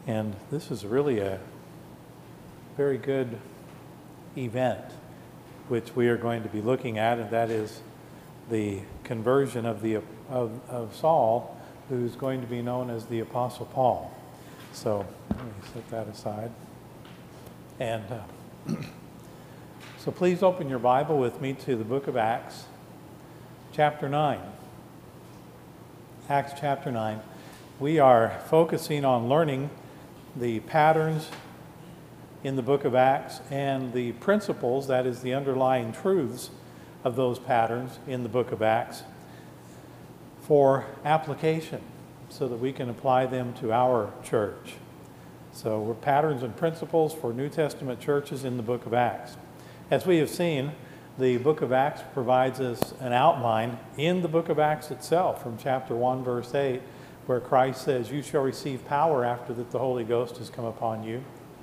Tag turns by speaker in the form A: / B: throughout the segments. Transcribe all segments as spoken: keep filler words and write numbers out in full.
A: And this is really a very good event which we are going to be looking at, and that is the conversion of the of, of Saul, who's going to be known as the Apostle Paul. So let me set that aside. And uh, so please open your Bible with me to the book of Acts, chapter nine. Acts chapter nine. We are focusing on learning the patterns in the book of Acts and the principles, that is the underlying truths of those patterns in the book of Acts, for application so that we can apply them to our church. So we're patterns and principles for New Testament churches in the book of Acts. As we have seen, the book of Acts provides us an outline in the book of Acts itself from chapter one, verse eight, where Christ says, "You shall receive power after that the Holy Ghost has come upon you.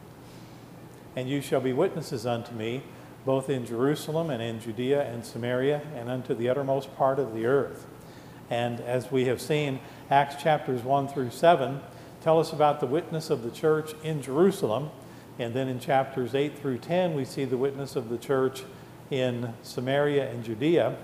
A: And you shall be witnesses unto me, both in Jerusalem and in Judea and Samaria and unto the uttermost part of the earth." And as we have seen, Acts chapters one through seven tell us about the witness of the church in Jerusalem. And then in chapters eight through ten, we see the witness of the church in Samaria and Judea.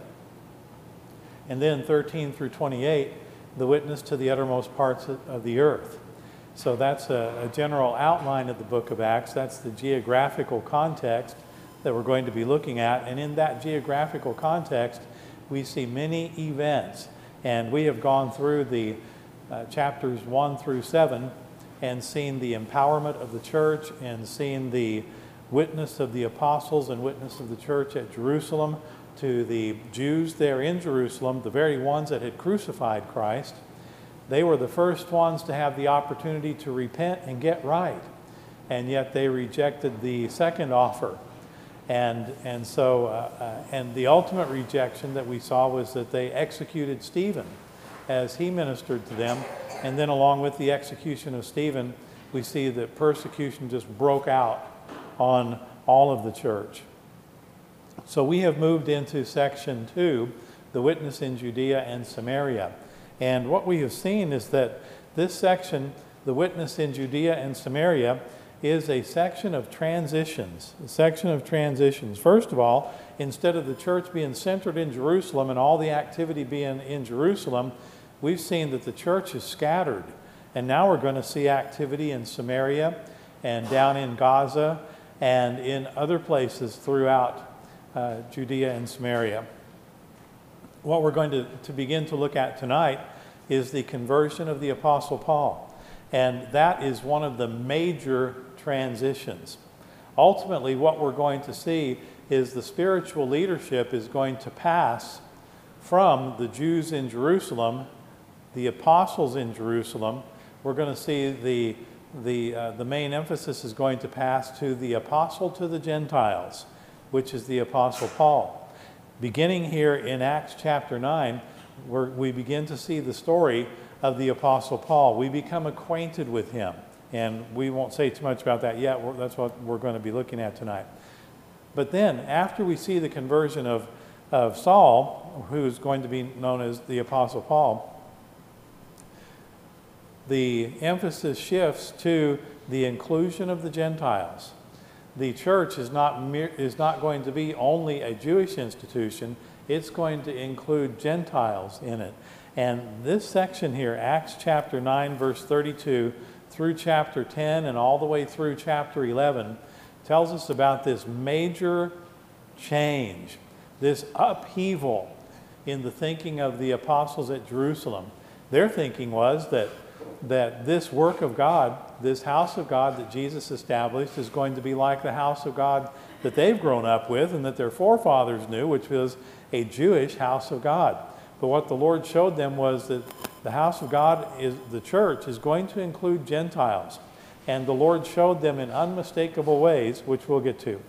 A: And then thirteen through twenty-eight, the witness to the uttermost parts of the earth. So that's a, a general outline of the book of Acts. That's the geographical context that we're going to be looking at. And in that geographical context, we see many events. And we have gone through the uh, chapters one through seven and seen the empowerment of the church and seen the witness of the apostles and witness of the church at Jerusalem to the Jews there in Jerusalem, the very ones that had crucified Christ. They were the first ones to have the opportunity to repent and get right, and yet they rejected the second offer. And, and so, uh, uh, and the ultimate rejection that we saw was that they executed Stephen as he ministered to them. And then along with the execution of Stephen, we see that persecution just broke out on all of the church. So we have moved into section two, the witness in Judea and Samaria. And what we have seen is that this section, the witness in Judea and Samaria, is a section of transitions, a section of transitions. First of all, instead of the church being centered in Jerusalem and all the activity being in Jerusalem, we've seen that the church is scattered. And now we're going to see activity in Samaria and down in Gaza and in other places throughout uh, Judea and Samaria. What we're going to, to begin to look at tonight is the conversion of the Apostle Paul. And that is one of the major transitions. Ultimately, what we're going to see is the spiritual leadership is going to pass from the Jews in Jerusalem, the apostles in Jerusalem. We're going to see the, the, uh, the main emphasis is going to pass to the apostle to the Gentiles, which is the Apostle Paul. Beginning here in Acts chapter nine, where we begin to see the story of the Apostle Paul. We become acquainted with him, and we won't say too much about that yet. That's what we're going to be looking at tonight. But then, after we see the conversion of, of Saul, who's going to be known as the Apostle Paul, the emphasis shifts to the inclusion of the Gentiles. The church is not, mere, is not going to be only a Jewish institution. It's going to include Gentiles in it. And this section here, Acts chapter nine, verse thirty-two, through chapter ten and all the way through chapter eleven, tells us about this major change, this upheaval in the thinking of the apostles at Jerusalem. Their thinking was that that this work of God, this house of God that Jesus established, is going to be like the house of God that they've grown up with and that their forefathers knew, which was a Jewish house of God. But what the Lord showed them was that the house of God, is the church, is going to include Gentiles. And the Lord showed them in unmistakable ways, which we'll get to.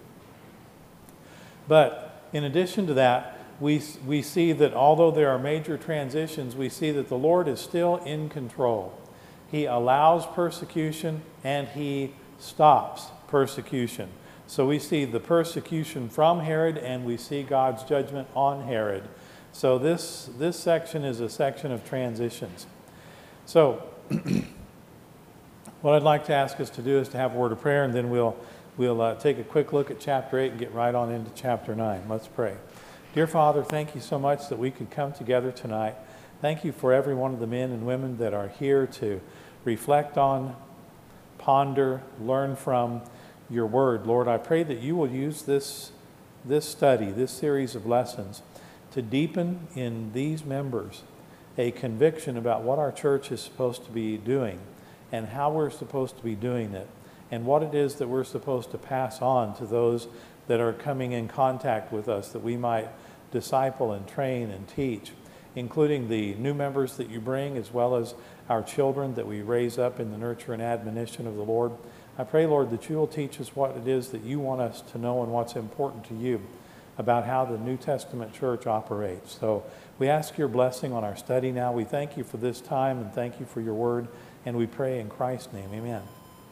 A: But in addition to that, we, we see that although there are major transitions, we see that the Lord is still in control. He allows persecution and he stops persecution. So we see the persecution from Herod and we see God's judgment on Herod. So this, this section is a section of transitions. So What I'd like to ask us to do is to have a word of prayer, and then we'll, we'll uh, take a quick look at chapter eight and get right on into chapter nine. Let's pray. Dear Father, thank you so much that we could come together tonight. Thank you for every one of the men and women that are here to reflect on, ponder, learn from your word. Lord, I pray that you will use this, this study, this series of lessons, to deepen in these members a conviction about what our church is supposed to be doing and how we're supposed to be doing it and what it is that we're supposed to pass on to those that are coming in contact with us, that we might disciple and train and teach, including the new members that you bring, as well as our children that we raise up in the nurture and admonition of the Lord. I pray, Lord, that you will teach us what it is that you want us to know and what's important to you about how the New Testament church operates. So we ask your blessing on our study now. We thank you for this time and thank you for your word, and we pray in Christ's name, amen.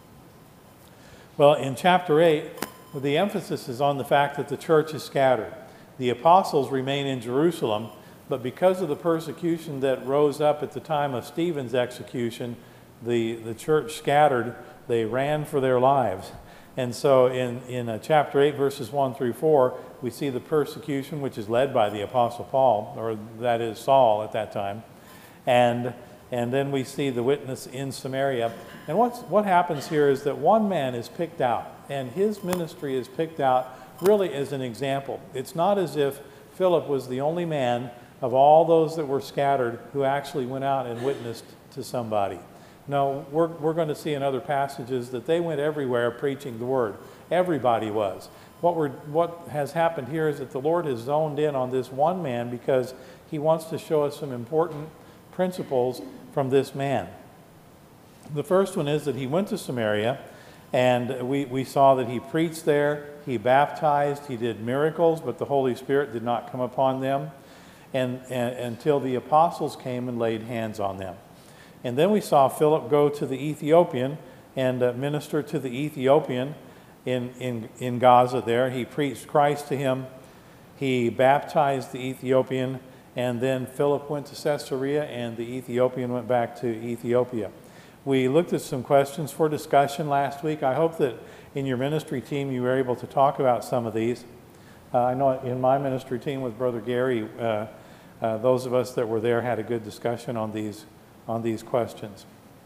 A: Well, in chapter eight, the emphasis is on the fact that the church is scattered. The apostles remain in Jerusalem, but because of the persecution that rose up at the time of Stephen's execution, the, the church scattered. They ran for their lives. And so in, in uh, chapter eight, verses one through four, we see the persecution, which is led by the Apostle Paul, or that is Saul at that time. And, and then we see the witness in Samaria. And what's, what happens here is that one man is picked out, and his ministry is picked out really as an example. It's not as if Philip was the only man of all those that were scattered who actually went out and witnessed to somebody. No, we're, we're going to see in other passages that they went everywhere preaching the word. Everybody was. What, we're, what has happened here is that the Lord has zoned in on this one man because he wants to show us some important principles from this man. The first one is that he went to Samaria, and we, we saw that he preached there, he baptized, he did miracles, but the Holy Spirit did not come upon them and, and until the apostles came and laid hands on them. And then we saw Philip go to the Ethiopian and uh, minister to the Ethiopian in, in, in Gaza there. He preached Christ to him. He baptized the Ethiopian, and then Philip went to Caesarea, and the Ethiopian went back to Ethiopia. We looked at some questions for discussion last week. I hope that in your ministry team you were able to talk about some of these. Uh, I know in my ministry team with Brother Gary, uh, uh, those of us that were there had a good discussion on these on these questions.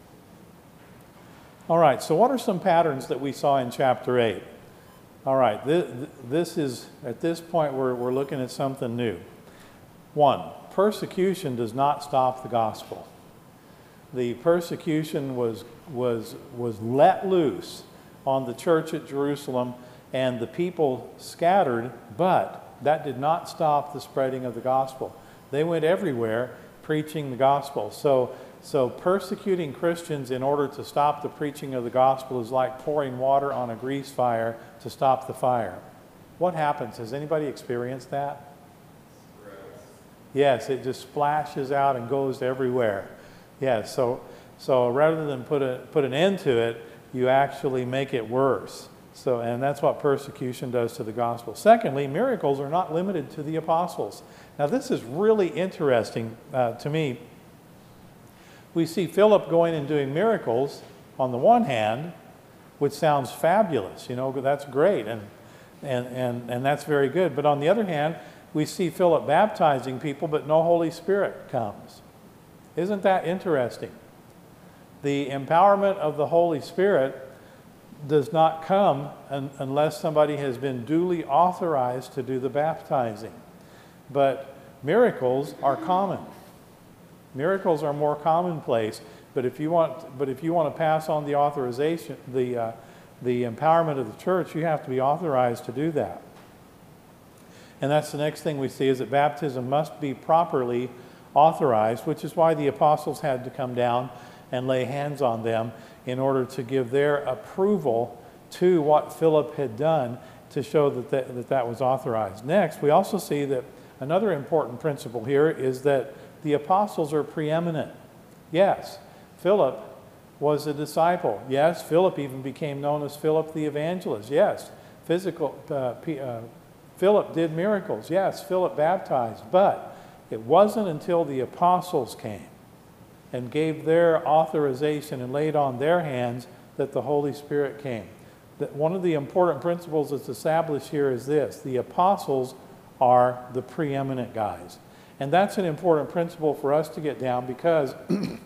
A: All right, so what are some patterns that we saw in chapter eight? All right, this, this is, at this point, we're, we're looking at something new. One, persecution does not stop the gospel. The persecution was, was, was let loose on the church at Jerusalem, and the people scattered, but that did not stop the spreading of the gospel. They went everywhere preaching the gospel. So So persecuting Christians in order to stop the preaching of the gospel is like pouring water on a grease fire to stop the fire. What happens? Has anybody experienced that? Yes, it just splashes out and goes everywhere. Yes, so so rather than put a put an end to it, you actually make it worse. So, and that's what persecution does to the gospel. Secondly, miracles are not limited to the apostles. Now, this is really interesting uh, to me. We see Philip going and doing miracles on the one hand, which sounds fabulous, you know, that's great, and, and, and, and that's very good. But on the other hand, we see Philip baptizing people, but no Holy Spirit comes. Isn't that interesting? The empowerment of the Holy Spirit does not come un, unless somebody has been duly authorized to do the baptizing. But miracles are common. Miracles are more commonplace, but if you want, but if you want to pass on the authorization, the uh, the empowerment of the church, you have to be authorized to do that. And that's the next thing we see, is that baptism must be properly authorized, which is why the apostles had to come down and lay hands on them in order to give their approval to what Philip had done to show that that, that, that was authorized. Next, we also see that another important principle here is that the apostles are preeminent. Yes, Philip was a disciple. Yes, Philip even became known as Philip the Evangelist. Yes, physical, uh, uh, Philip did miracles. Yes, Philip baptized. But it wasn't until the apostles came and gave their authorization and laid on their hands that the Holy Spirit came. That one of the important principles that's established here is this: the apostles are the preeminent guys. And that's an important principle for us to get down, because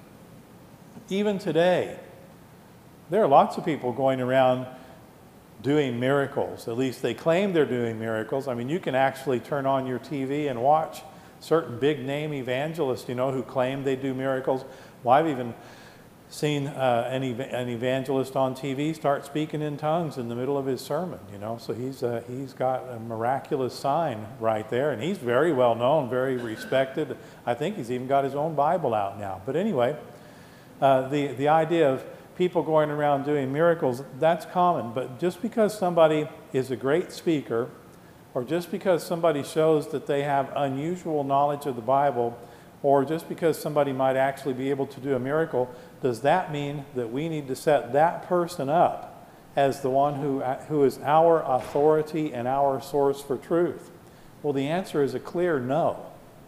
A: even today, there are lots of people going around doing miracles. At least they claim they're doing miracles. I mean, you can actually turn on your T V and watch certain big name evangelists, you know, who claim they do miracles. Well, I've even seen uh, an, ev- an evangelist on T V start speaking in tongues in the middle of his sermon, you know. So he's, uh, he's got a miraculous sign right there. And he's very well known, very respected. I think he's even got his own Bible out now. But anyway, uh, the, the idea of people going around doing miracles, that's common. But just because somebody is a great speaker, or just because somebody shows that they have unusual knowledge of the Bible, or just because somebody might actually be able to do a miracle, does that mean that we need to set that person up as the one who, who is our authority and our source for truth? Well, the answer is a clear no.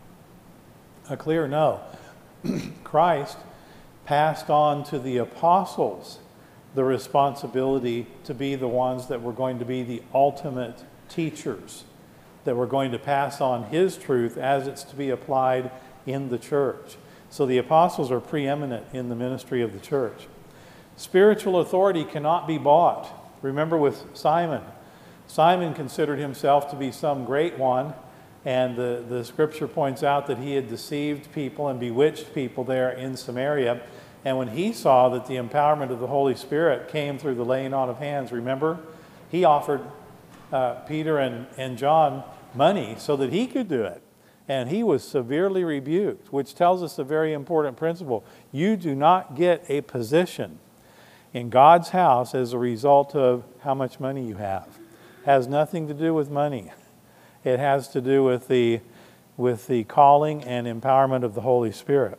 A: A clear no. Christ passed on to the apostles the responsibility to be the ones that were going to be the ultimate teachers, that were going to pass on his truth as it's to be applied in the church. So the apostles are preeminent in the ministry of the church. Spiritual authority cannot be bought. Remember with Simon. Simon considered himself to be some great one, and the, the scripture points out that he had deceived people and bewitched people there in Samaria. And when he saw that the empowerment of the Holy Spirit came through the laying on of hands, remember, he offered uh, Peter and, and John money so that he could do it. And he was severely rebuked, which tells us a very important principle. You do not get a position in God's house as a result of how much money you have. It has nothing to do with money. It has to do with the, with the calling and empowerment of the Holy Spirit.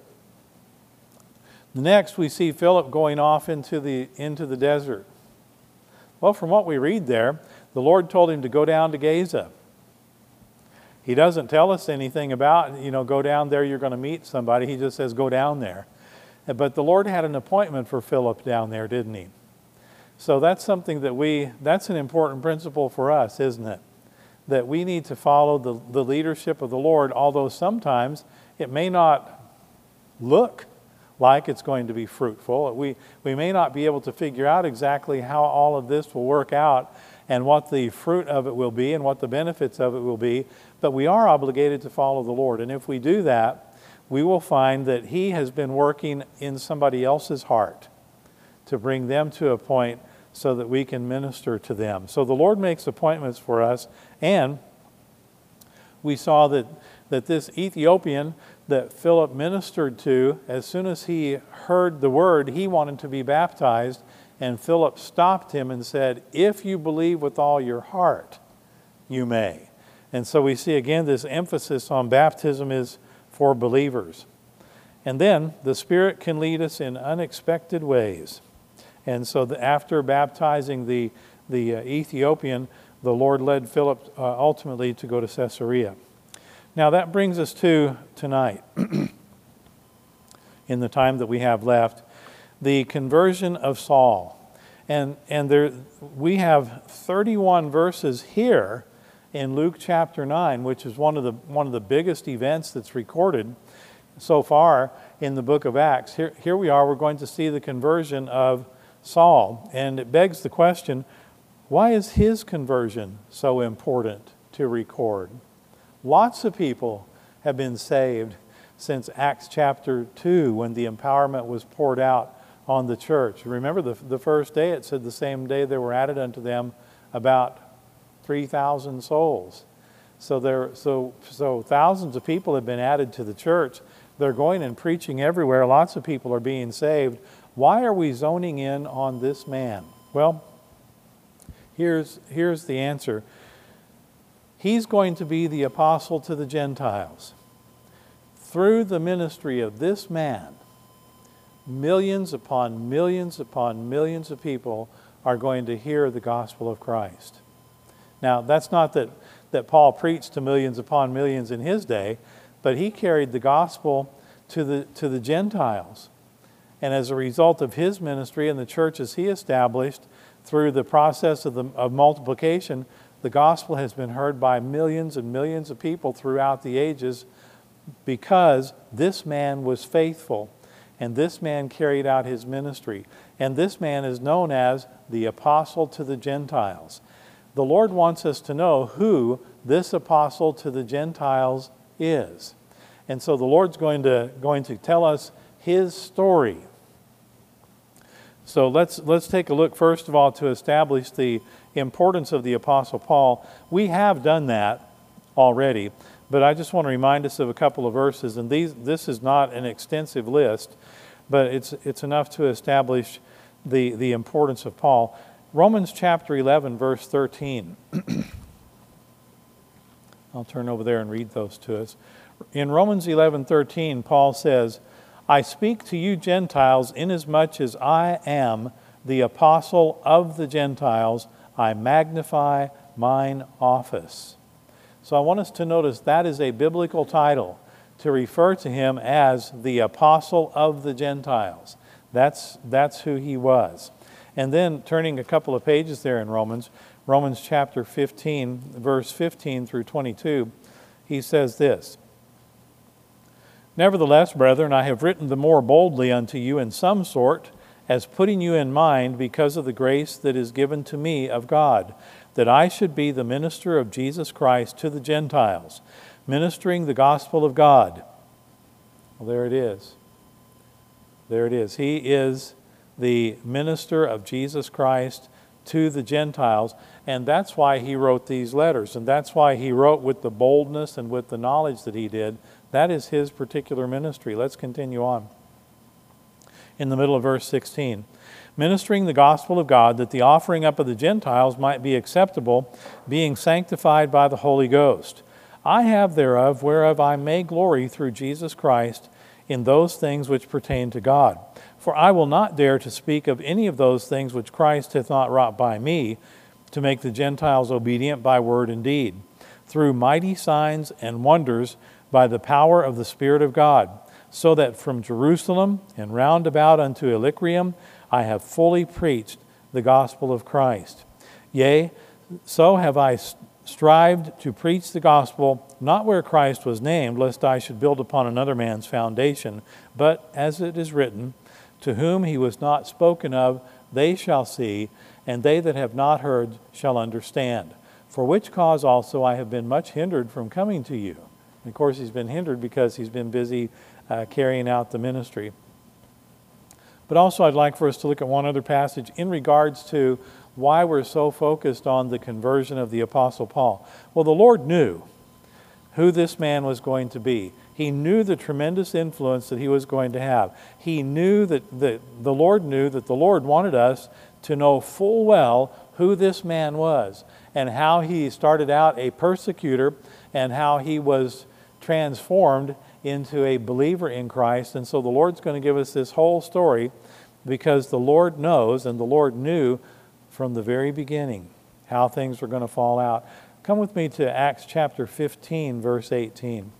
A: Next, we see Philip going off into the, into the desert. Well, from what we read there, the Lord told him to go down to Gaza. He doesn't tell us anything about, you know, go down there, you're going to meet somebody. He just says, go down there. But the Lord had an appointment for Philip down there, didn't he? So that's something that we, that's an important principle for us, isn't it? That we need to follow the, the leadership of the Lord, although sometimes it may not look like it's going to be fruitful. We, we may not be able to figure out exactly how all of this will work out and what the fruit of it will be and what the benefits of it will be, but we are obligated to follow the Lord. And if we do that, we will find that He has been working in somebody else's heart to bring them to a point so that we can minister to them. So the Lord makes appointments for us, and we saw that, that this Ethiopian that Philip ministered to, as soon as he heard the word, he wanted to be baptized. And Philip stopped him and said, if you believe with all your heart, you may. And so we see again this emphasis on baptism is for believers. And then the Spirit can lead us in unexpected ways. And so the, after baptizing the, the uh, Ethiopian, the Lord led Philip uh, ultimately to go to Caesarea. Now that brings us to tonight, in the time that we have left, the conversion of Saul. And, and there, we have thirty-one verses here in Luke chapter nine, which is one of the, one of the biggest events that's recorded so far in the book of Acts. Here, here we are, we're going to see the conversion of Saul. And it begs the question, why is his conversion so important to record? Lots of people have been saved since Acts chapter two, when the empowerment was poured out on the church. Remember the, the first day, it said the same day there were added unto them about three thousand souls. So there, so, so thousands of people have been added to the church. They're going and preaching everywhere. Lots of people are being saved. Why are we zoning in on this man? Well, here's, here's the answer. He's going to be the apostle to the Gentiles. Through the ministry of this man, millions upon millions upon millions of people are going to hear the gospel of Christ. Now, that's not that, that Paul preached to millions upon millions in his day, but he carried the gospel to the, to the Gentiles. And as a result of his ministry and the churches he established through the process of, the, of multiplication, the gospel has been heard by millions and millions of people throughout the ages, because this man was faithful and this man carried out his ministry. And this man is known as the apostle to the Gentiles. The Lord wants us to know who this apostle to the Gentiles is. And so the Lord's going to, going to tell us his story. So let's, let's take a look, first of all, to establish the importance of the Apostle Paul. We have done that already, but I just want to remind us of a couple of verses. And these, this is not an extensive list, but it's, it's enough to establish the, the importance of Paul. Romans chapter eleven, verse thirteen. I'll turn over there and read those to us. In Romans eleven thirteen, Paul says, I speak to you Gentiles, inasmuch as I am the apostle of the Gentiles, I magnify mine office. So I want us to notice that is a biblical title, to refer to him as the apostle of the Gentiles. That's, that's who he was. And then turning a couple of pages there in Romans, Romans chapter fifteen, verse fifteen through twenty-two, he says this, Nevertheless, brethren, I have written the more boldly unto you in some sort, as putting you in mind because of the grace that is given to me of God, that I should be the minister of Jesus Christ to the Gentiles, ministering the gospel of God. Well, there it is. There it is. He is the minister of Jesus Christ to the Gentiles, and that's why he wrote these letters, and that's why he wrote with the boldness and with the knowledge that he did. That is his particular ministry. Let's continue on. In the middle of verse sixteen, ministering the gospel of God, that the offering up of the Gentiles might be acceptable, being sanctified by the Holy Ghost. I have thereof whereof I may glory through Jesus Christ in those things which pertain to God. For I will not dare to speak of any of those things which Christ hath not wrought by me, to make the Gentiles obedient by word and deed, through mighty signs and wonders, by the power of the Spirit of God, so that from Jerusalem and round about unto Illyricum I have fully preached the gospel of Christ. Yea, so have I strived to preach the gospel, not where Christ was named, lest I should build upon another man's foundation, but as it is written, to whom he was not spoken of, they shall see, and they that have not heard shall understand. For which cause also I have been much hindered from coming to you. And of course, he's been hindered because he's been busy uh, carrying out the ministry. But also I'd like for us to look at one other passage in regards to why we're so focused on the conversion of the Apostle Paul. Well, the Lord knew who this man was going to be. He knew the tremendous influence that he was going to have. He knew that the, the Lord knew that the Lord wanted us to know full well who this man was and how he started out a persecutor and how he was transformed into a believer in Christ. And so the Lord's going to give us this whole story because the Lord knows and the Lord knew from the very beginning how things were going to fall out. Come with me to Acts chapter fifteen, verse eighteen.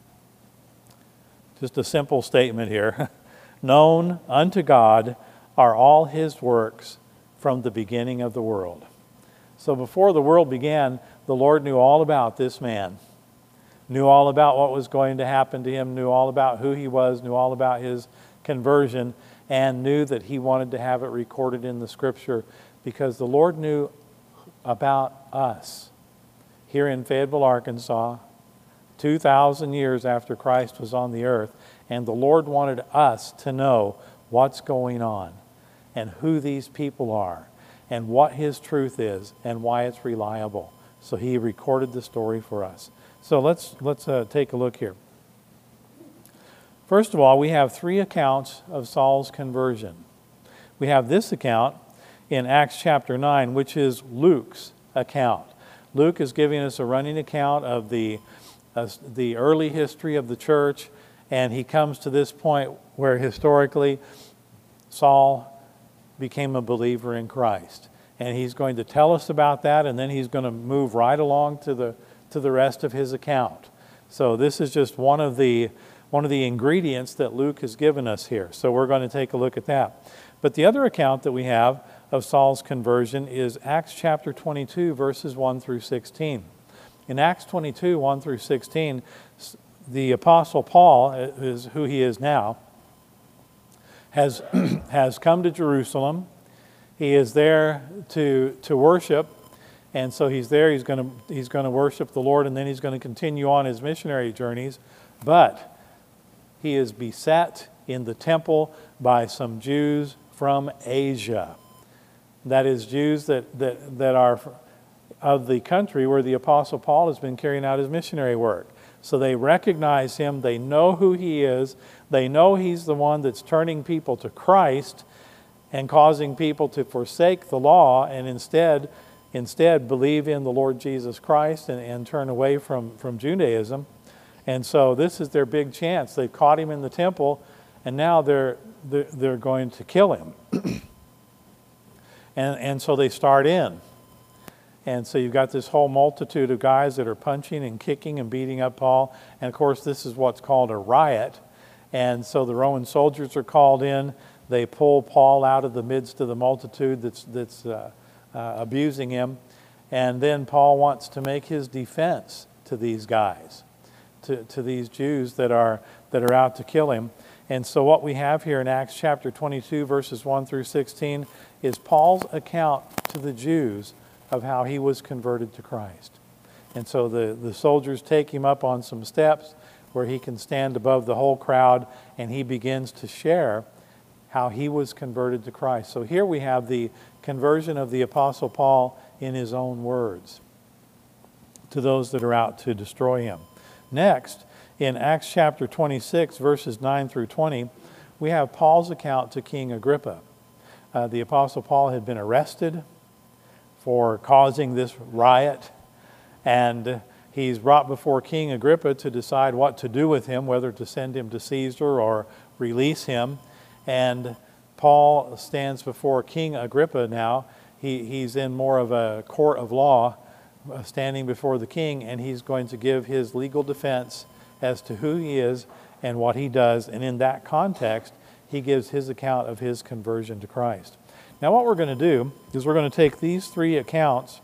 A: Just a simple statement here. Known unto God are all his works from the beginning of the world. So before the world began, the Lord knew all about this man. Knew all about what was going to happen to him, knew all about who he was, knew all about his conversion, and knew that he wanted to have it recorded in the Scripture because the Lord knew about us here in Fayetteville, Arkansas, two thousand years after Christ was on the earth, and the Lord wanted us to know what's going on and who these people are and what his truth is and why it's reliable. So he recorded the story for us. So let's, let's uh, take a look here. First of all, we have three accounts of Saul's conversion. We have this account in Acts chapter nine, which is Luke's account. Luke is giving us a running account of the, uh, the early history of the church, and he comes to this point where historically Saul became a believer in Christ. And he's going to tell us about that, and then he's going to move right along to the to the rest of his account. So this is just one of the one of the ingredients that Luke has given us here. So we're going to take a look at that. But the other account that we have of Saul's conversion is Acts chapter twenty-two, verses one through sixteen. In Acts twenty-two, one through sixteen, the Apostle Paul, is who he is now, has, has come to Jerusalem. He is there to, to worship. And so he's there, he's going to he's going to worship the Lord, and then he's going to continue on his missionary journeys. But he is beset in the temple by some Jews from Asia. That is, Jews that, that, that are of the country where the Apostle Paul has been carrying out his missionary work. So they recognize him, they know who he is, they know he's the one that's turning people to Christ and causing people to forsake the law and instead Instead, believe in the Lord Jesus Christ and, and turn away from, from Judaism. And so this is their big chance. They've caught him in the temple, and now they're, they're, they're going to kill him. and, and so they start in. And so you've got this whole multitude of guys that are punching and kicking and beating up Paul. And of course, this is what's called a riot. And so the Roman soldiers are called in. They pull Paul out of the midst of the multitude that's... that's uh, Uh, abusing him, and then Paul wants to make his defense to these guys, to, to these Jews that are that are out to kill him. And so what we have here in Acts chapter twenty-two, verses one through sixteen, is Paul's account to the Jews of how he was converted to Christ. And so the, the soldiers take him up on some steps where he can stand above the whole crowd, and he begins to share how he was converted to Christ. So here we have the conversion of the Apostle Paul in his own words to those that are out to destroy him. Next, in Acts chapter twenty-six, verses nine through twenty, we have Paul's account to King Agrippa. Uh, the Apostle Paul had been arrested for causing this riot, and he's brought before King Agrippa to decide what to do with him, whether to send him to Caesar or release him. And Paul stands before King Agrippa now. He, he's in more of a court of law, uh, standing before the king, and he's going to give his legal defense as to who he is and what he does. And in that context, he gives his account of his conversion to Christ. Now what we're going to do is we're going to take these three accounts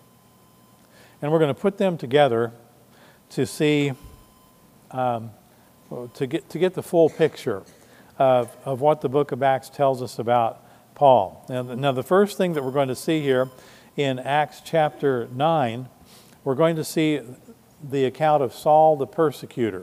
A: and we're going to put them together to see, um, to get, to get the full picture Of, of what the book of Acts tells us about Paul. Now, now, the first thing that we're going to see here in Acts chapter nine, we're going to see the account of Saul the persecutor.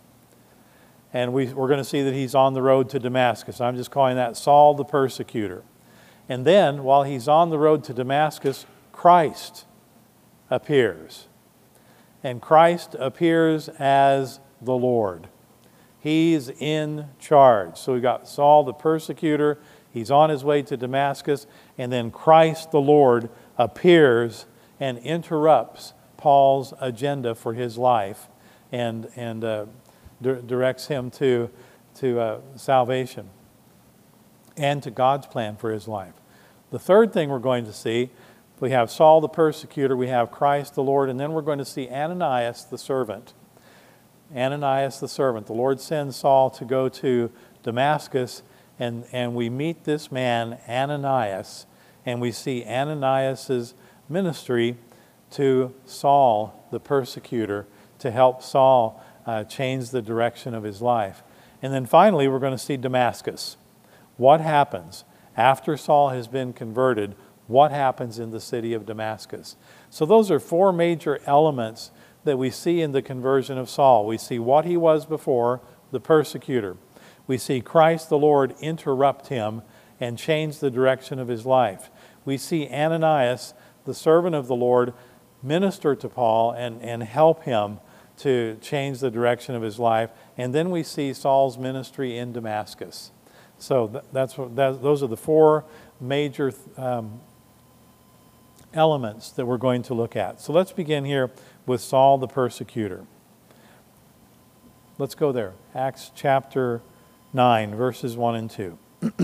A: And we, we're going to see that he's on the road to Damascus. I'm just calling that Saul the persecutor. And then, while he's on the road to Damascus, Christ appears. And Christ appears as the Lord. He's in charge. So we've got Saul the persecutor. He's on his way to Damascus. And then Christ the Lord appears and interrupts Paul's agenda for his life and, and uh, di- directs him to, to uh, salvation and to God's plan for his life. The third thing we're going to see, we have Saul the persecutor, we have Christ the Lord, and then we're going to see Ananias the servant. Ananias the servant. The Lord sends Saul to go to Damascus, and, and we meet this man, Ananias, and we see Ananias' ministry to Saul, the persecutor, to help Saul uh, change the direction of his life. And then finally, we're going to see Damascus. What happens after Saul has been converted? What happens in the city of Damascus? So those are four major elements that we see in the conversion of Saul. We see what he was before, the persecutor. We see Christ the Lord interrupt him and change the direction of his life. We see Ananias, the servant of the Lord, minister to Paul and, and help him to change the direction of his life. And then we see Saul's ministry in Damascus. So th- that's what, that, those are the four major um, elements that we're going to look at. So let's begin here with Saul the persecutor. Let's go there. Acts chapter nine, verses one and two.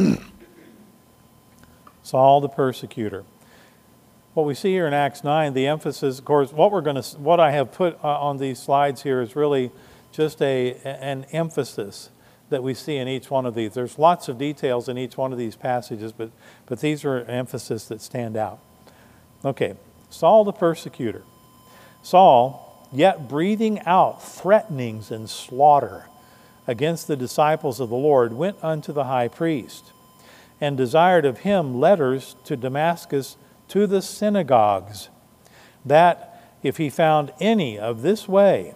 A: Saul the persecutor. What we see here in Acts nine, the emphasis, of course, what we're going to, what I have put on these slides here is really just a, an emphasis that we see in each one of these. There's lots of details in each one of these passages, but, but these are emphasis that stand out. Okay, Saul the persecutor. Saul, yet breathing out threatenings and slaughter against the disciples of the Lord, went unto the high priest, and desired of him letters to Damascus to the synagogues, that if he found any of this way,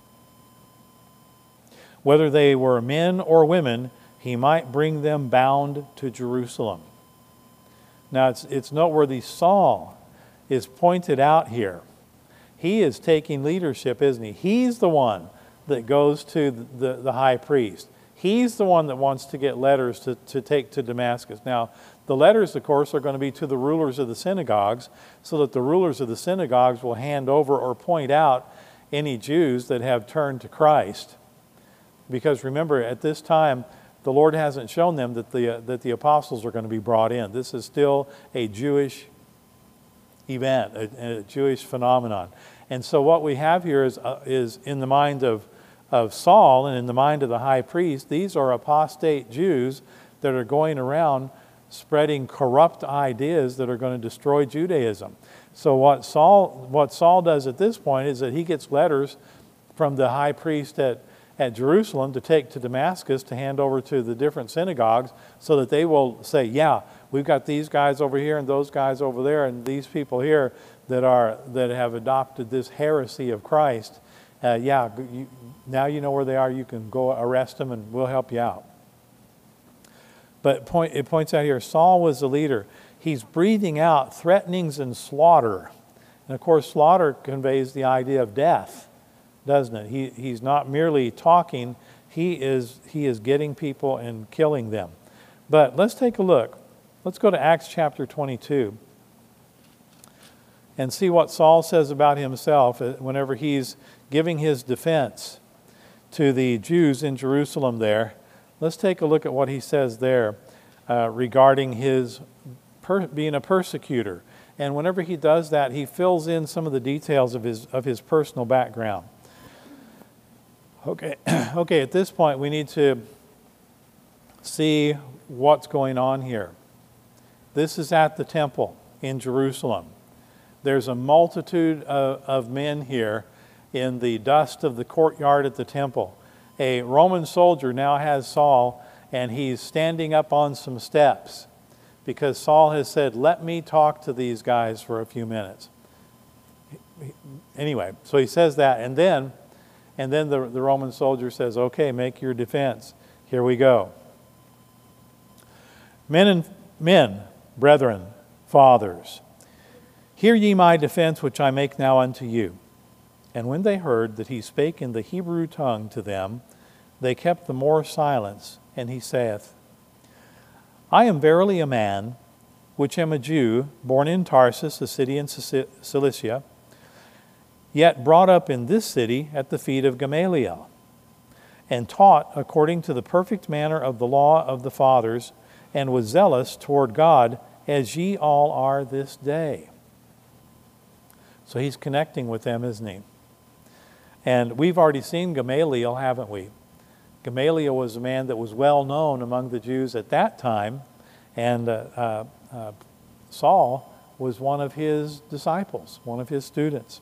A: whether they were men or women, he might bring them bound to Jerusalem. Now it's, it's noteworthy, Saul is pointed out here. He is taking leadership, isn't he? He's the one that goes to the, the, the high priest. He's the one that wants to get letters to, to take to Damascus. Now, the letters, of course, are going to be to the rulers of the synagogues, so that the rulers of the synagogues will hand over or point out any Jews that have turned to Christ. Because remember, at this time, the Lord hasn't shown them that the, uh, that the apostles are going to be brought in. This is still a Jewish event, a, a Jewish phenomenon. And so what we have here is, uh, is in the mind of of Saul and in the mind of the high priest, these are apostate Jews that are going around spreading corrupt ideas that are going to destroy Judaism. So what Saul what Saul does at this point is that he gets letters from the high priest at, at Jerusalem to take to Damascus to hand over to the different synagogues, so that they will say, yeah, we've got these guys over here and those guys over there and these people here that are that have adopted this heresy of Christ. Uh, yeah, you, now you know where they are. You can go arrest them and we'll help you out. But point, it points out here, Saul was the leader. He's breathing out threatenings and slaughter. And of course, slaughter conveys the idea of death, doesn't it? He, he's not merely talking. He is, he is getting people and killing them. But let's take a look. Let's go to Acts chapter twenty-two and see what Saul says about himself whenever he's giving his defense to the Jews in Jerusalem there. Let's take a look at what he says there uh, regarding his per- being a persecutor. And whenever he does that, he fills in some of the details of his of his personal background. Okay, okay, at this point we need to see what's going on here. This is at the temple in Jerusalem. There's a multitude of, of men here in the dust of the courtyard at the temple. A Roman soldier now has Saul, and he's standing up on some steps because Saul has said, let me talk to these guys for a few minutes. Anyway, so he says that, and then and then the, the Roman soldier says, okay, make your defense. Here we go. Men and men, brethren, fathers, hear ye my defense which I make now unto you. And when they heard that he spake in the Hebrew tongue to them, they kept the more silence. And he saith, I am verily a man, which am a Jew, born in Tarsus, a city in Cilicia, yet brought up in this city at the feet of Gamaliel, and taught according to the perfect manner of the law of the fathers, and was zealous toward God, as ye all are this day. So he's connecting with them, isn't he? And we've already seen Gamaliel, haven't we? Gamaliel was a man that was well known among the Jews at that time, and uh, uh, uh, Saul was one of his disciples, one of his students.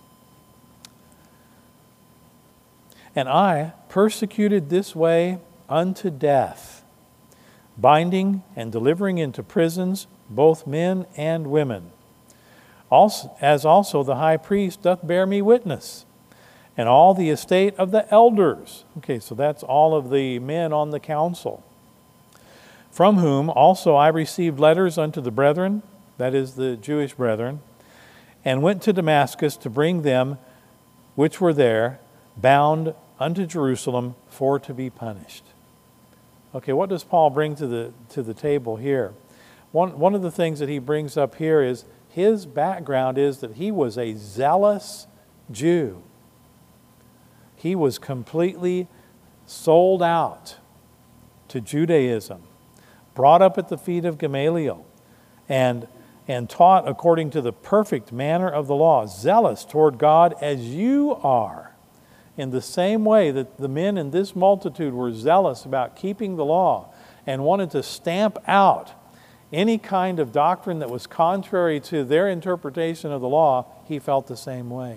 A: And I persecuted this way unto death, binding and delivering into prisons both men and women, also, as also the high priest doth bear me witness, and all the estate of the elders. Okay, so that's all of the men on the council. From whom also I received letters unto the brethren, that is the Jewish brethren, and went to Damascus to bring them which were there, bound unto Jerusalem for to be punished. Okay, what does Paul bring to the to the table here? One one of the things that he brings up here is his background is that he was a zealous Jew. He was completely sold out to Judaism, brought up at the feet of Gamaliel, and and taught according to the perfect manner of the law, zealous toward God as you are. In the same way that the men in this multitude were zealous about keeping the law and wanted to stamp out any kind of doctrine that was contrary to their interpretation of the law, he felt the same way.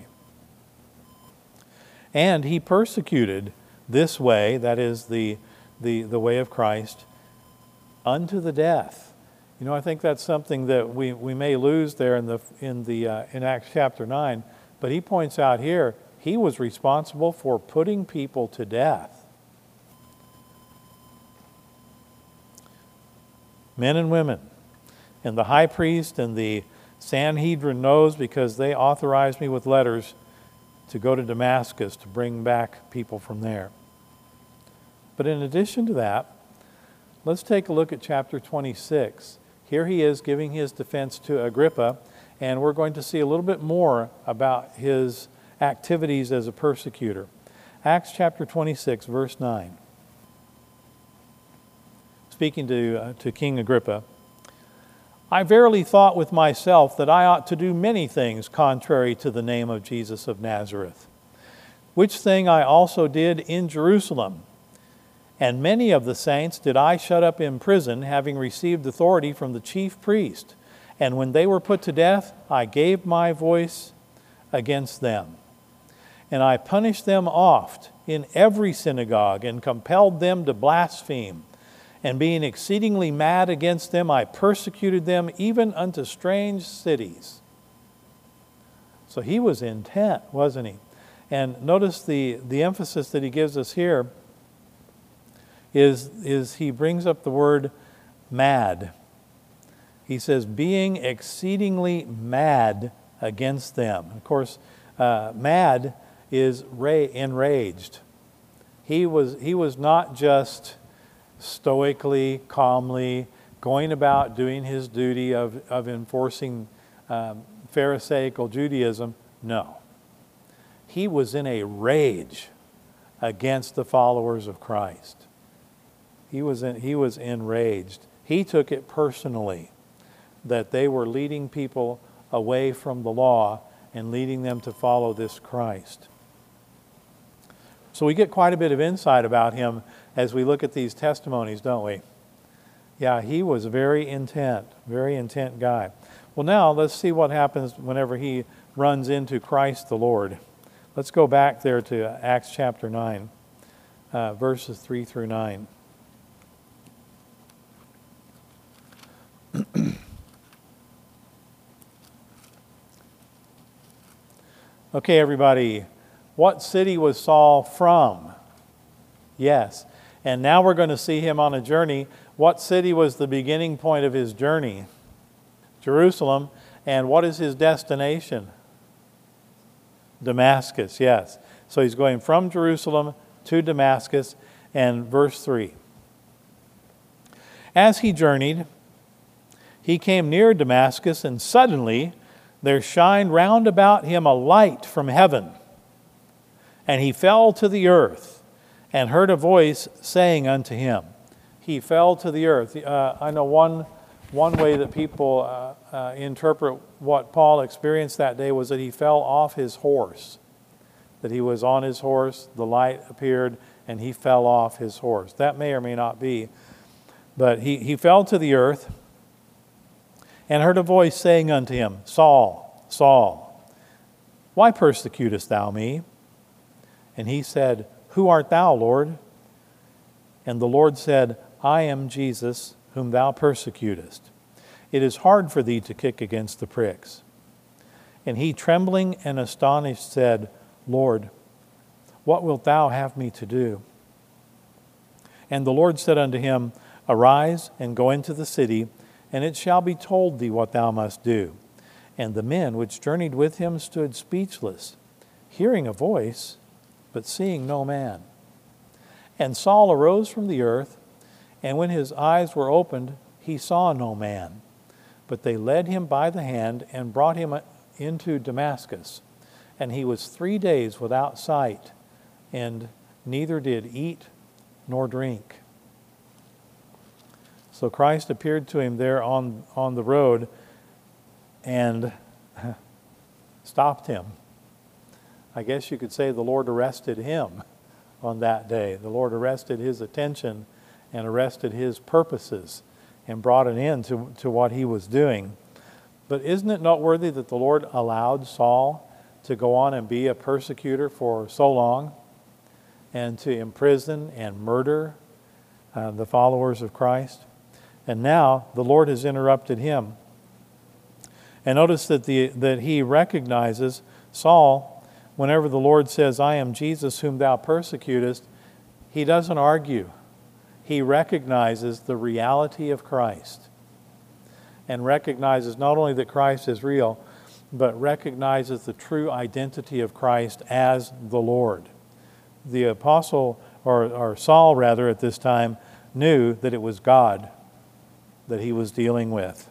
A: And he persecuted this way, that is the, the, the way of Christ, unto the death. You know, I think that's something that we, we may lose there in the in the uh, in Acts chapter nine. But he points out here, he was responsible for putting people to death. Men and women. And the high priest and the Sanhedrin knows, because they authorized me with letters to go to Damascus to bring back people from there. But in addition to that, let's take a look at chapter twenty-six. Here he is giving his defense to Agrippa, and we're going to see a little bit more about his activities as a persecutor. Acts chapter twenty-six, verse nine. Speaking to, uh, to King Agrippa, I verily thought with myself that I ought to do many things contrary to the name of Jesus of Nazareth, which thing I also did in Jerusalem. And many of the saints did I shut up in prison, having received authority from the chief priest. And when they were put to death, I gave my voice against them. And I punished them oft in every synagogue, and compelled them to blaspheme. And being exceedingly mad against them, I persecuted them even unto strange cities. So he was intent, wasn't he? And notice the, the emphasis that he gives us here is, is he brings up the word mad. He says, being exceedingly mad against them. Of course, uh, mad is ra- enraged. He was, he was not just stoically, calmly going about doing his duty of, of enforcing um, Pharisaical Judaism. No. He was in a rage against the followers of Christ. He was in, he was enraged. He took it personally that they were leading people away from the law and leading them to follow this Christ. So we get quite a bit of insight about him as we look at these testimonies, don't we? Yeah, he was very intent, very intent guy. Well, now let's see what happens whenever he runs into Christ the Lord. Let's go back there to Acts chapter nine, uh, verses three through nine. Okay, everybody. What city was Saul from? Yes. And now we're going to see him on a journey. What city was the beginning point of his journey? Jerusalem. And what is his destination? Damascus, yes. So he's going from Jerusalem to Damascus. And verse three. As he journeyed, he came near Damascus, and suddenly there shined round about him a light from heaven. And he fell to the earth, and heard a voice saying unto him. He fell to the earth. Uh, I know one, one way that people uh, uh, interpret what Paul experienced that day was that he fell off his horse. That he was on his horse, the light appeared, and he fell off his horse. That may or may not be. But he, he fell to the earth, and heard a voice saying unto him, Saul, Saul, why persecutest thou me? And he said, Who art thou, Lord? And the Lord said, I am Jesus, whom thou persecutest. It is hard for thee to kick against the pricks. And he, trembling and astonished, said, Lord, what wilt thou have me to do? And the Lord said unto him, Arise, and go into the city, and it shall be told thee what thou must do. And the men which journeyed with him stood speechless, hearing a voice, but seeing no man. And Saul arose from the earth, and when his eyes were opened, he saw no man. But they led him by the hand and brought him into Damascus. And he was three days without sight, and neither did eat nor drink. So Christ appeared to him there on, on the road and stopped him. I guess you could say the Lord arrested him on that day. The Lord arrested his attention and arrested his purposes and brought an end to, to what he was doing. But isn't it noteworthy that the Lord allowed Saul to go on and be a persecutor for so long and to imprison and murder uh, the followers of Christ? And now the Lord has interrupted him. And notice that, the, that he recognizes Saul, whenever the Lord says, I am Jesus whom thou persecutest, he doesn't argue. He recognizes the reality of Christ and recognizes not only that Christ is real, but recognizes the true identity of Christ as the Lord. The apostle, or, or Saul rather at this time, knew that it was God that he was dealing with.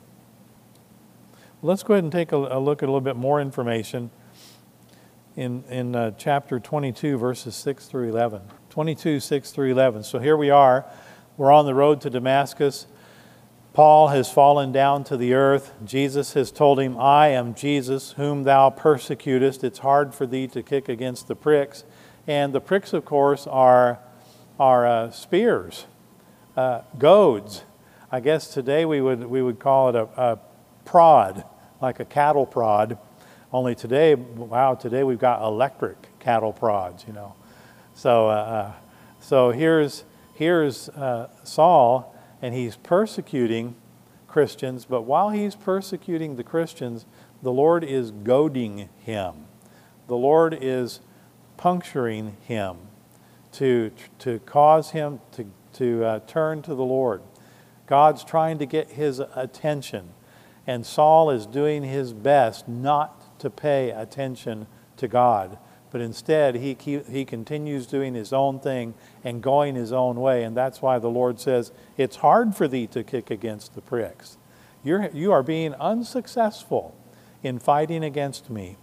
A: Let's go ahead and take a, a look at a little bit more information in, in uh, chapter twenty-two, verses six through eleven. twenty-two, six through eleven. So here we are. We're on the road to Damascus. Paul has fallen down to the earth. Jesus has told him, I am Jesus whom thou persecutest. It's hard for thee to kick against the pricks. And the pricks, of course, are, are uh, spears, uh, goads. I guess today we would, we would call it a, a prod, like a cattle prod. Only today, wow, today we've got electric cattle prods, you know. So, uh, so here's, here's uh, Saul, and he's persecuting Christians, but while he's persecuting the Christians, the Lord is goading him. The Lord is puncturing him to, to cause him to, to uh, turn to the Lord. God's trying to get his attention, and Saul is doing his best not to pay attention to God. But instead, he he continues doing his own thing and going his own way. And that's why the Lord says, it's hard for thee to kick against the pricks. You're, you are being unsuccessful in fighting against me.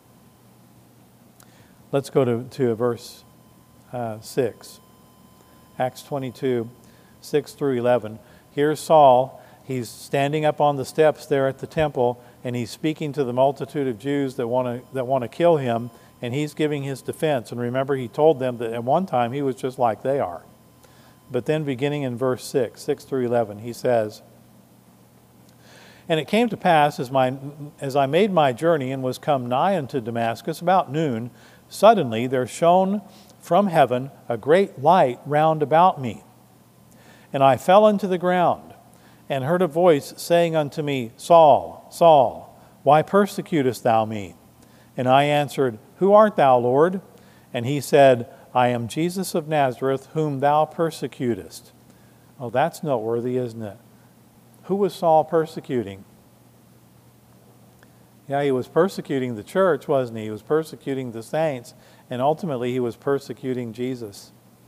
A: Let's go to, to verse uh, six. Acts twenty-two, six through eleven. Here's Saul. He's standing up on the steps there at the temple, and he's speaking to the multitude of Jews that want to that want to kill him. And he's giving his defense. And remember, he told them that at one time he was just like they are. But then beginning in verse six, six through eleven, he says, And it came to pass, as, my, as I made my journey and was come nigh unto Damascus, about noon, suddenly there shone from heaven a great light round about me. And I fell unto the ground, and heard a voice saying unto me, Saul, Saul, why persecutest thou me? And I answered, Who art thou, Lord? And he said, I am Jesus of Nazareth, whom thou persecutest. Oh, that's noteworthy, isn't it? Who was Saul persecuting? Yeah, he was persecuting the church, wasn't he? He was persecuting the saints, and ultimately he was persecuting Jesus.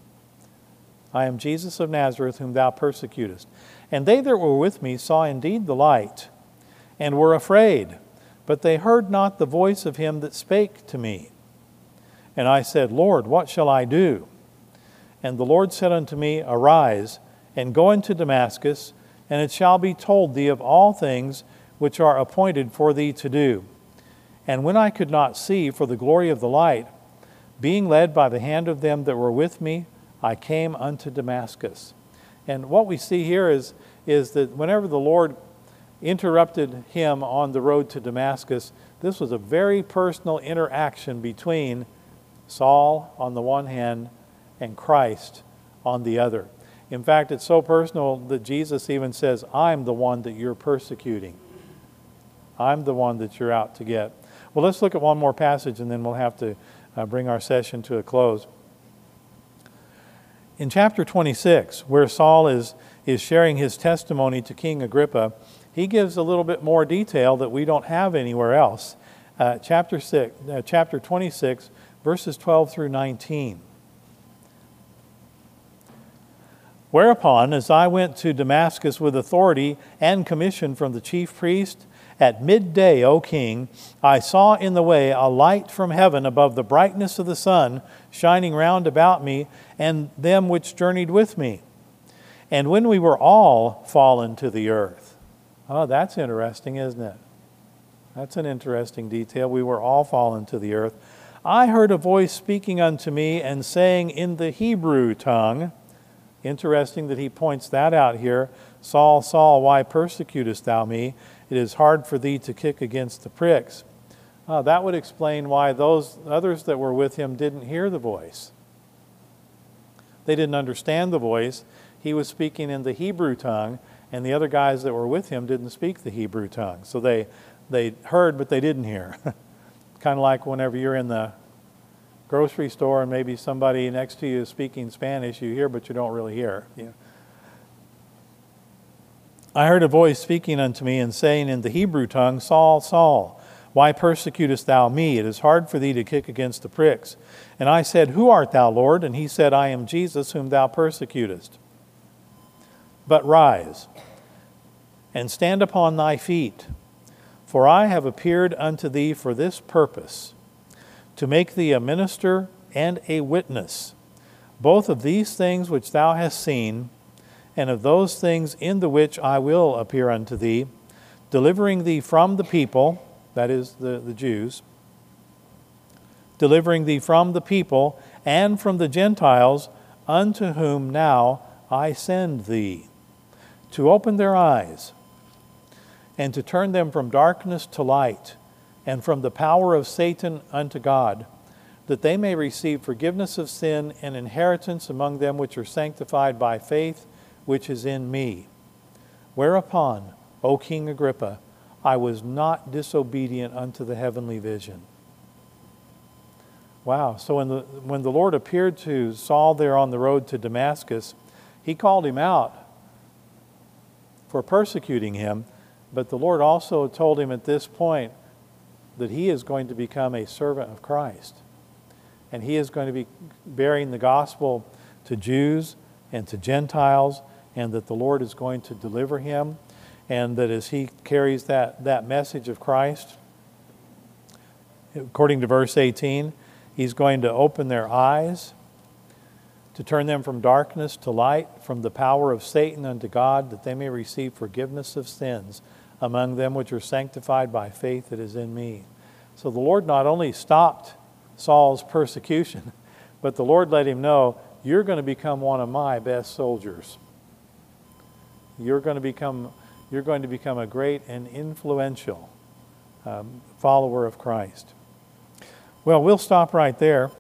A: I am Jesus of Nazareth, whom thou persecutest. And they that were with me saw indeed the light, and were afraid. But they heard not the voice of him that spake to me. And I said, Lord, what shall I do? And the Lord said unto me, Arise, and go into Damascus, and it shall be told thee of all things which are appointed for thee to do. And when I could not see for the glory of the light, being led by the hand of them that were with me, I came unto Damascus. And what we see here is, is that whenever the Lord interrupted him on the road to Damascus, this was a very personal interaction between Saul on the one hand and Christ on the other. In fact, it's so personal that Jesus even says, I'm the one that you're persecuting. I'm the one that you're out to get. Well, let's look at one more passage, and then we'll have to uh, bring our session to a close. In chapter twenty-six, where Saul is, is sharing his testimony to King Agrippa, he gives a little bit more detail that we don't have anywhere else. Uh, chapter six, uh, chapter twenty-six, verses twelve through nineteen. Whereupon, as I went to Damascus with authority and commission from the chief priest, at midday, O king, I saw in the way a light from heaven above the brightness of the sun, shining round about me and them which journeyed with me. And when we were all fallen to the earth. Oh, that's interesting, isn't it? That's an interesting detail. We were all fallen to the earth. I heard a voice speaking unto me and saying in the Hebrew tongue, interesting that he points that out here, Saul, Saul, why persecutest thou me? It is hard for thee to kick against the pricks. Uh, that would explain why those others that were with him didn't hear the voice. They didn't understand the voice. He was speaking in the Hebrew tongue, and the other guys that were with him didn't speak the Hebrew tongue. So they, they heard, but they didn't hear. Kind of like whenever you're in the grocery store and maybe somebody next to you is speaking Spanish, you hear, but you don't really hear. Yeah. I heard a voice speaking unto me and saying in the Hebrew tongue, Saul, Saul, why persecutest thou me? It is hard for thee to kick against the pricks. And I said, Who art thou, Lord? And he said, I am Jesus, whom thou persecutest. But rise, and stand upon thy feet, for I have appeared unto thee for this purpose, to make thee a minister and a witness, both of these things which thou hast seen, and of those things in the which I will appear unto thee, delivering thee from the people, that is, the, the Jews, delivering thee from the people and from the Gentiles, unto whom now I send thee, to open their eyes, and to turn them from darkness to light, and from the power of Satan unto God, that they may receive forgiveness of sin and inheritance among them which are sanctified by faith which is in me. Whereupon, O King Agrippa, I was not disobedient unto the heavenly vision. Wow, so when the, when the Lord appeared to Saul there on the road to Damascus, he called him out for persecuting him, but the Lord also told him at this point that he is going to become a servant of Christ. And he is going to be bearing the gospel to Jews and to Gentiles, and that the Lord is going to deliver him, and that as he carries that, that message of Christ, according to verse eighteen, he's going to open their eyes to turn them from darkness to light, from the power of Satan unto God, that they may receive forgiveness of sins among them which are sanctified by faith that is in me. So the Lord not only stopped Saul's persecution, but the Lord let him know, you're going to become one of my best soldiers. You're going to become, you're going to become a great and influential um, follower of Christ. Well, we'll stop right there.